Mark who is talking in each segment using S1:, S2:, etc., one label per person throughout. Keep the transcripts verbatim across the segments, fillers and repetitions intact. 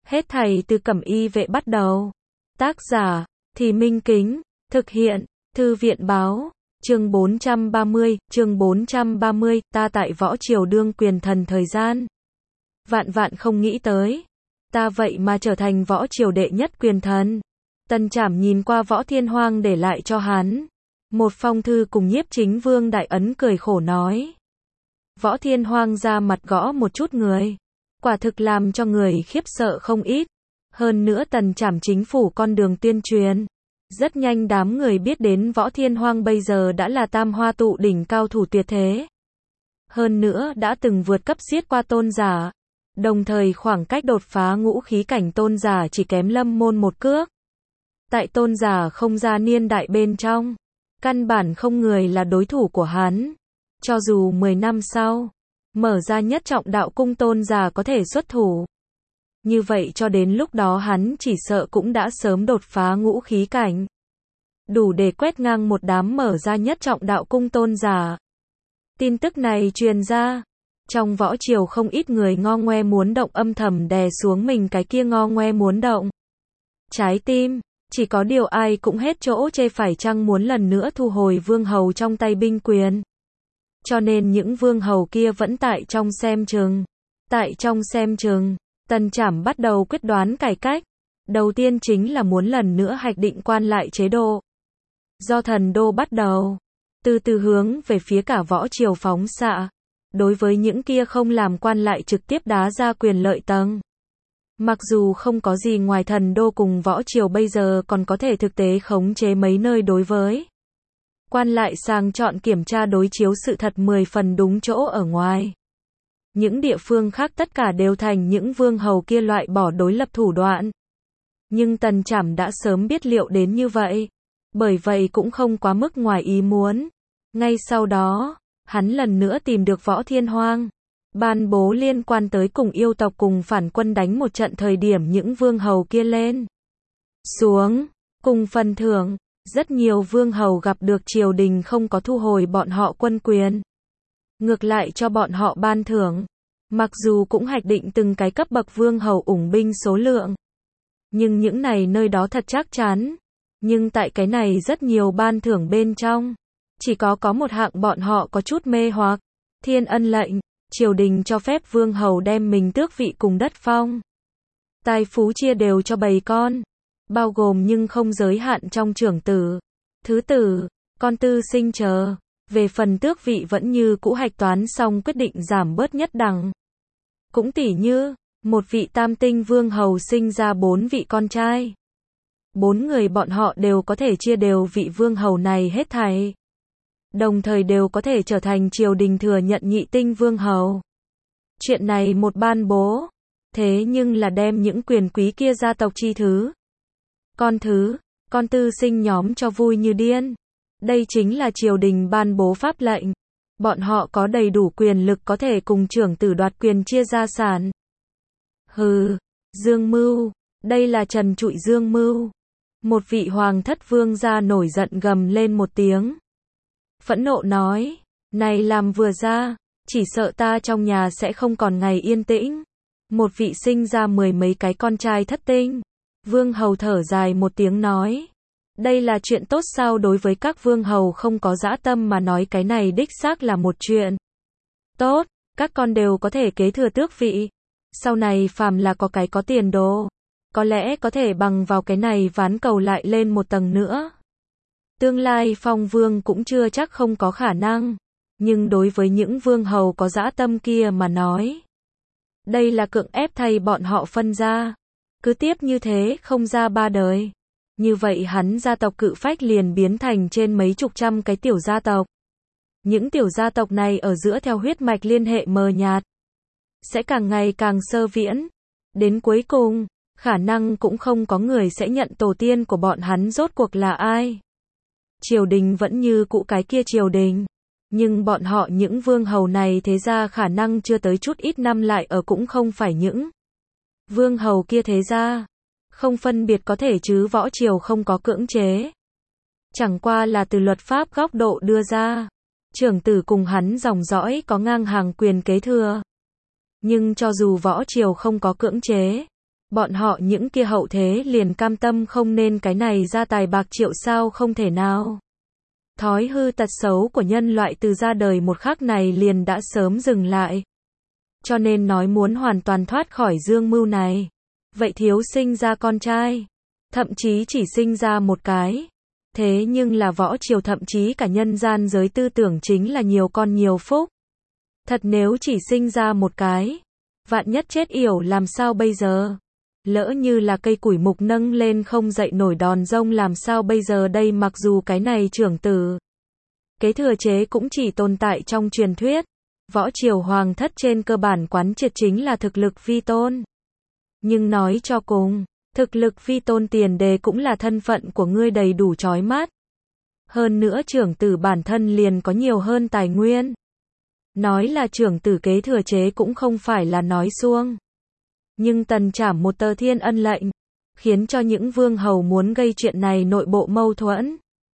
S1: Hết thảy từ Cẩm Y vệ bắt đầu. Tác giả, Thì Minh Kính, thực hiện, Thư viện báo, chương bốn trăm ba mươi, chương bốn trăm ba mươi, ta tại võ triều đương quyền thần thời gian. Vạn vạn không nghĩ tới, ta vậy mà trở thành võ triều đệ nhất quyền thần. Tần Trảm nhìn qua Võ Thiên Hoang để lại cho hắn một phong thư cùng Nhiếp Chính Vương Đại Ấn, cười khổ nói. Võ Thiên Hoang ra mặt gõ một chút người, quả thực làm cho người khiếp sợ không ít. Hơn nữa Tần Trảm chính phủ con đường tuyên truyền, rất nhanh đám người biết đến Võ Thiên Hoang bây giờ đã là tam hoa tụ đỉnh cao thủ tuyệt thế. Hơn nữa đã từng vượt cấp giết qua tôn giả, đồng thời khoảng cách đột phá ngũ khí cảnh tôn giả chỉ kém Lâm Môn một cước. Tại tôn giả không ra niên đại bên trong, căn bản không người là đối thủ của hắn. Cho dù mười năm sau, mở ra nhất trọng đạo cung tôn giả có thể xuất thủ, như vậy cho đến lúc đó hắn chỉ sợ cũng đã sớm đột phá ngũ khí cảnh, đủ để quét ngang một đám mở ra nhất trọng đạo cung tôn giả. Tin tức này truyền ra, trong võ triều không ít người ngo ngoe muốn động âm thầm đè xuống mình cái kia ngo ngoe muốn động trái tim. Chỉ có điều ai cũng hết chỗ chê phải chăng muốn lần nữa thu hồi vương hầu trong tay binh quyền. Cho nên những vương hầu kia vẫn tại trong xem chừng. Tại trong xem chừng, Tần Trảm bắt đầu quyết đoán cải cách. Đầu tiên chính là muốn lần nữa hạch định quan lại chế độ. Do thần đô bắt đầu, từ từ hướng về phía cả võ triều phóng xạ. Đối với những kia không làm quan lại trực tiếp đá ra quyền lợi tầng. Mặc dù không có gì ngoài thần đô cùng võ triều bây giờ còn có thể thực tế khống chế mấy nơi đối với quan lại sàng chọn kiểm tra đối chiếu sự thật mười phần đúng chỗ ở ngoài. Những địa phương khác tất cả đều thành những vương hầu kia loại bỏ đối lập thủ đoạn. Nhưng Tần Trảm đã sớm biết liệu đến như vậy. Bởi vậy cũng không quá mức ngoài ý muốn. Ngay sau đó, hắn lần nữa tìm được Võ Thiên Hoang. Ban bố liên quan tới cùng yêu tộc cùng phản quân đánh một trận thời điểm những vương hầu kia lên xuống, cùng phần thưởng. Rất nhiều vương hầu gặp được triều đình không có thu hồi bọn họ quân quyền, ngược lại cho bọn họ ban thưởng. Mặc dù cũng hạch định từng cái cấp bậc vương hầu ủng binh số lượng, nhưng những này nơi đó thật chắc chắn. Nhưng tại cái này rất nhiều ban thưởng bên trong, chỉ có có một hạng bọn họ có chút mê hoặc. Thiên ân lệnh, triều đình cho phép vương hầu đem mình tước vị cùng đất phong, tài phú chia đều cho bầy con, bao gồm nhưng không giới hạn trong trưởng tử, thứ tử, con tư sinh chờ. Về phần tước vị vẫn như cũ hạch toán xong quyết định giảm bớt nhất đẳng. Cũng tỉ như, một vị tam tinh vương hầu sinh ra bốn vị con trai. Bốn người bọn họ đều có thể chia đều vị vương hầu này hết thảy. Đồng thời đều có thể trở thành triều đình thừa nhận nhị tinh vương hầu. Chuyện này một ban bố, thế nhưng là đem những quyền quý kia gia tộc chi thứ, con thứ, con tư sinh nhóm cho vui như điên. Đây chính là triều đình ban bố pháp lệnh. Bọn họ có đầy đủ quyền lực có thể cùng trưởng tử đoạt quyền chia gia sản. Hừ, Dương Mưu, đây là trần trụi Dương Mưu. Một vị hoàng thất vương gia nổi giận gầm lên một tiếng. Phẫn nộ nói, này làm vừa ra, chỉ sợ ta trong nhà sẽ không còn ngày yên tĩnh. Một vị sinh ra mười mấy cái con trai thất tinh. Vương hầu thở dài một tiếng nói, đây là chuyện tốt sao? Đối với các vương hầu không có dã tâm mà nói cái này đích xác là một chuyện tốt, các con đều có thể kế thừa tước vị. Sau này phàm là có cái có tiền đồ, có lẽ có thể bằng vào cái này ván cầu lại lên một tầng nữa. Tương lai phong vương cũng chưa chắc không có khả năng, nhưng đối với những vương hầu có dã tâm kia mà nói, đây là cưỡng ép thay bọn họ phân ra. Cứ tiếp như thế không ra ba đời, như vậy hắn gia tộc cự phách liền biến thành trên mấy chục trăm cái tiểu gia tộc. Những tiểu gia tộc này ở giữa theo huyết mạch liên hệ mờ nhạt, sẽ càng ngày càng sơ viễn. Đến cuối cùng, khả năng cũng không có người sẽ nhận tổ tiên của bọn hắn rốt cuộc là ai. Triều đình vẫn như cũ cái kia triều đình, nhưng bọn họ những vương hầu này thế ra khả năng chưa tới chút ít năm lại ở cũng không phải những vương hầu kia thế ra. Không phân biệt có thể chứ võ triều không có cưỡng chế. Chẳng qua là từ luật pháp góc độ đưa ra. Trưởng tử cùng hắn dòng dõi có ngang hàng quyền kế thừa. Nhưng cho dù võ triều không có cưỡng chế, Bọn họ những kia hậu thế liền cam tâm không nên cái này ra tài bạc triệu sao không thể nào. Thói hư tật xấu của nhân loại từ ra đời một khắc này liền đã sớm dừng lại. Cho nên nói muốn hoàn toàn thoát khỏi dương mưu này. Vậy thiếu sinh ra con trai. Thậm chí chỉ sinh ra một cái. Thế nhưng là võ triều thậm chí cả nhân gian giới tư tưởng chính là nhiều con nhiều phúc. Thật nếu chỉ sinh ra một cái. Vạn nhất chết yểu làm sao bây giờ? Lỡ như là cây củi mục nâng lên không dậy nổi đòn rông làm sao bây giờ đây mặc dù cái này trưởng tử. Kế thừa chế cũng chỉ tồn tại trong truyền thuyết. Võ triều hoàng thất trên cơ bản quán triệt chính là thực lực vi tôn. Nhưng nói cho cùng, thực lực vi tôn tiền đề cũng là thân phận của ngươi đầy đủ chói mắt. Hơn nữa trưởng tử bản thân liền có nhiều hơn tài nguyên. Nói là trưởng tử kế thừa chế cũng không phải là nói suông. Nhưng Tần Trảm một tờ thiên ân lệnh, khiến cho những vương hầu muốn gây chuyện này nội bộ mâu thuẫn.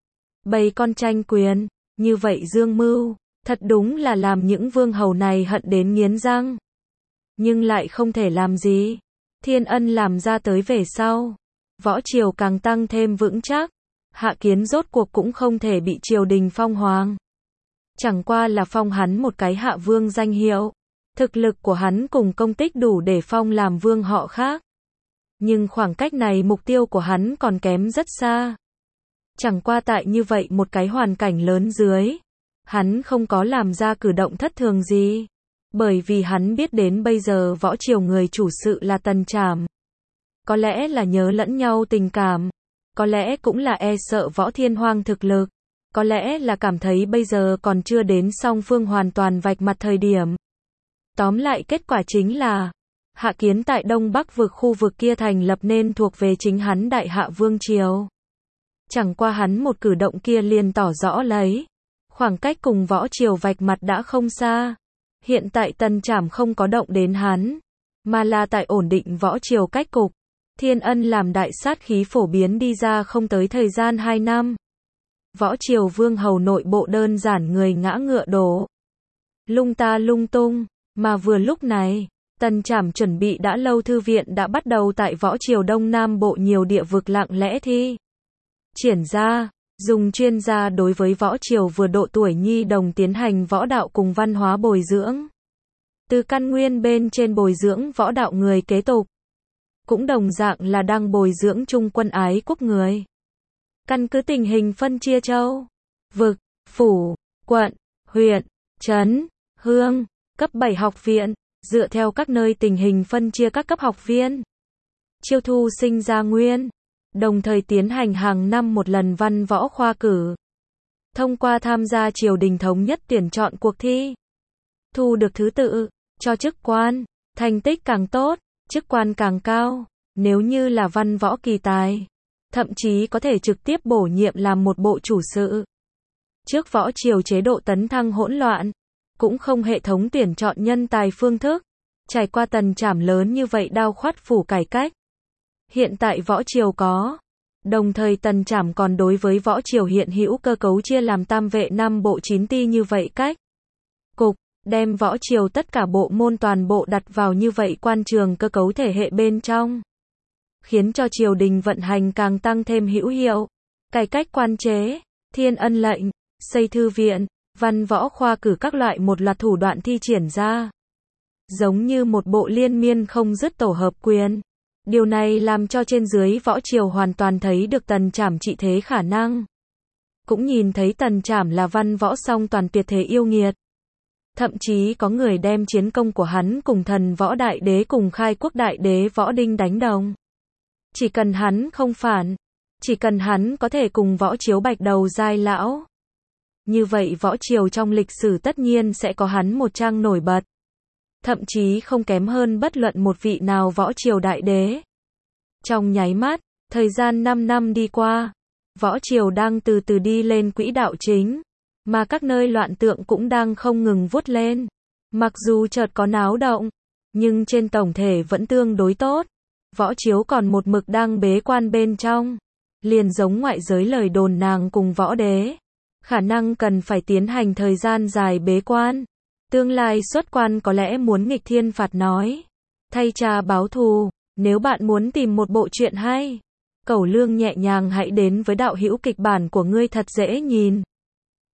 S1: Bầy con tranh quyền, như vậy dương mưu, thật đúng là làm những vương hầu này hận đến nghiến răng. Nhưng lại không thể làm gì. Thiên ân làm ra tới về sau. Võ triều càng tăng thêm vững chắc. Hạ Kiến rốt cuộc cũng không thể bị triều đình phong hoàng. Chẳng qua là phong hắn một cái hạ vương danh hiệu. Thực lực của hắn cùng công tích đủ để phong làm vương họ khác. Nhưng khoảng cách này mục tiêu của hắn còn kém rất xa. Chẳng qua tại như vậy một cái hoàn cảnh lớn dưới. Hắn không có làm ra cử động thất thường gì. Bởi vì hắn biết đến bây giờ võ triều người chủ sự là Tần Trảm. Có lẽ là nhớ lẫn nhau tình cảm. Có lẽ cũng là e sợ võ thiên hoang thực lực. Có lẽ là cảm thấy bây giờ còn chưa đến song phương hoàn toàn vạch mặt thời điểm. Tóm lại kết quả chính là Hạ Kiến tại Đông Bắc vực khu vực kia thành lập nên thuộc về chính hắn Đại Hạ Vương Triều. Chẳng qua hắn một cử động kia liền tỏ rõ lấy. Khoảng cách cùng võ triều vạch mặt đã không xa. Hiện tại Tần Trảm không có động đến hắn. Mà là tại ổn định võ triều cách cục. Thiên ân làm đại sát khí phổ biến đi ra không tới thời gian hai năm. Võ triều vương hầu nội bộ đơn giản người ngã ngựa đổ. Lung ta lung tung. Mà vừa lúc này, Tần Trảm chuẩn bị đã lâu thư viện đã bắt đầu tại võ triều Đông Nam Bộ nhiều địa vực lặng lẽ thi. Triển ra, dùng chuyên gia đối với võ triều vừa độ tuổi nhi đồng tiến hành võ đạo cùng văn hóa bồi dưỡng. Từ căn nguyên bên trên bồi dưỡng võ đạo người kế tục. Cũng đồng dạng là đang bồi dưỡng trung quân ái quốc người. Căn cứ tình hình phân chia châu, vực, phủ, quận, huyện, trấn, hương, cấp bảy học viện, dựa theo các nơi tình hình phân chia các cấp học viên. Chiêu thu sinh ra nguyên, đồng thời tiến hành hàng năm một lần văn võ khoa cử. Thông qua tham gia triều đình thống nhất tuyển chọn cuộc thi. Thu được thứ tự, cho chức quan, thành tích càng tốt, chức quan càng cao, nếu như là văn võ kỳ tài. Thậm chí có thể trực tiếp bổ nhiệm làm một bộ chủ sự. Trước võ triều chế độ tấn thăng hỗn loạn, cũng không hệ thống tuyển chọn nhân tài phương thức. Trải qua Tần Trảm lớn như vậy đao khoát phủ cải cách. Hiện tại võ triều có. Đồng thời Tần Trảm còn đối với võ triều hiện hữu cơ cấu chia làm tam vệ năm bộ chín ti như vậy cách. Cục, đem võ triều tất cả bộ môn toàn bộ đặt vào như vậy quan trường cơ cấu thể hệ bên trong. Khiến cho triều đình vận hành càng tăng thêm hữu hiệu. Cải cách quan chế, thiên ân lệnh, xây thư viện, văn võ khoa cử các loại một loạt thủ đoạn thi triển ra. Giống như một bộ liên miên không dứt tổ hợp quyền. Điều này làm cho trên dưới võ triều hoàn toàn thấy được Tần Trảm trị thế khả năng. Cũng nhìn thấy Tần Trảm là văn võ song toàn tuyệt thế yêu nghiệt. Thậm chí có người đem chiến công của hắn cùng thần võ đại đế cùng khai quốc đại đế võ đinh đánh đồng. Chỉ cần hắn không phản, chỉ cần hắn có thể cùng võ chiếu bạch đầu giai lão. Như vậy võ triều trong lịch sử tất nhiên sẽ có hắn một trang nổi bật. Thậm chí không kém hơn bất luận một vị nào võ triều đại đế. Trong nháy mắt, thời gian năm năm đi qua, võ triều đang từ từ đi lên quỹ đạo chính, mà các nơi loạn tượng cũng đang không ngừng vút lên. Mặc dù chợt có náo động, nhưng trên tổng thể vẫn tương đối tốt. Võ chiếu còn một mực đang bế quan bên trong, liền giống ngoại giới lời đồn nàng cùng võ đế. Khả năng cần phải tiến hành thời gian dài bế quan. Tương lai xuất quan có lẽ muốn nghịch thiên phạt nói. Thay cha báo thù. Nếu bạn muốn tìm một bộ truyện hay, cẩu lương nhẹ nhàng hãy đến với đạo hữu kịch bản của ngươi thật dễ nhìn.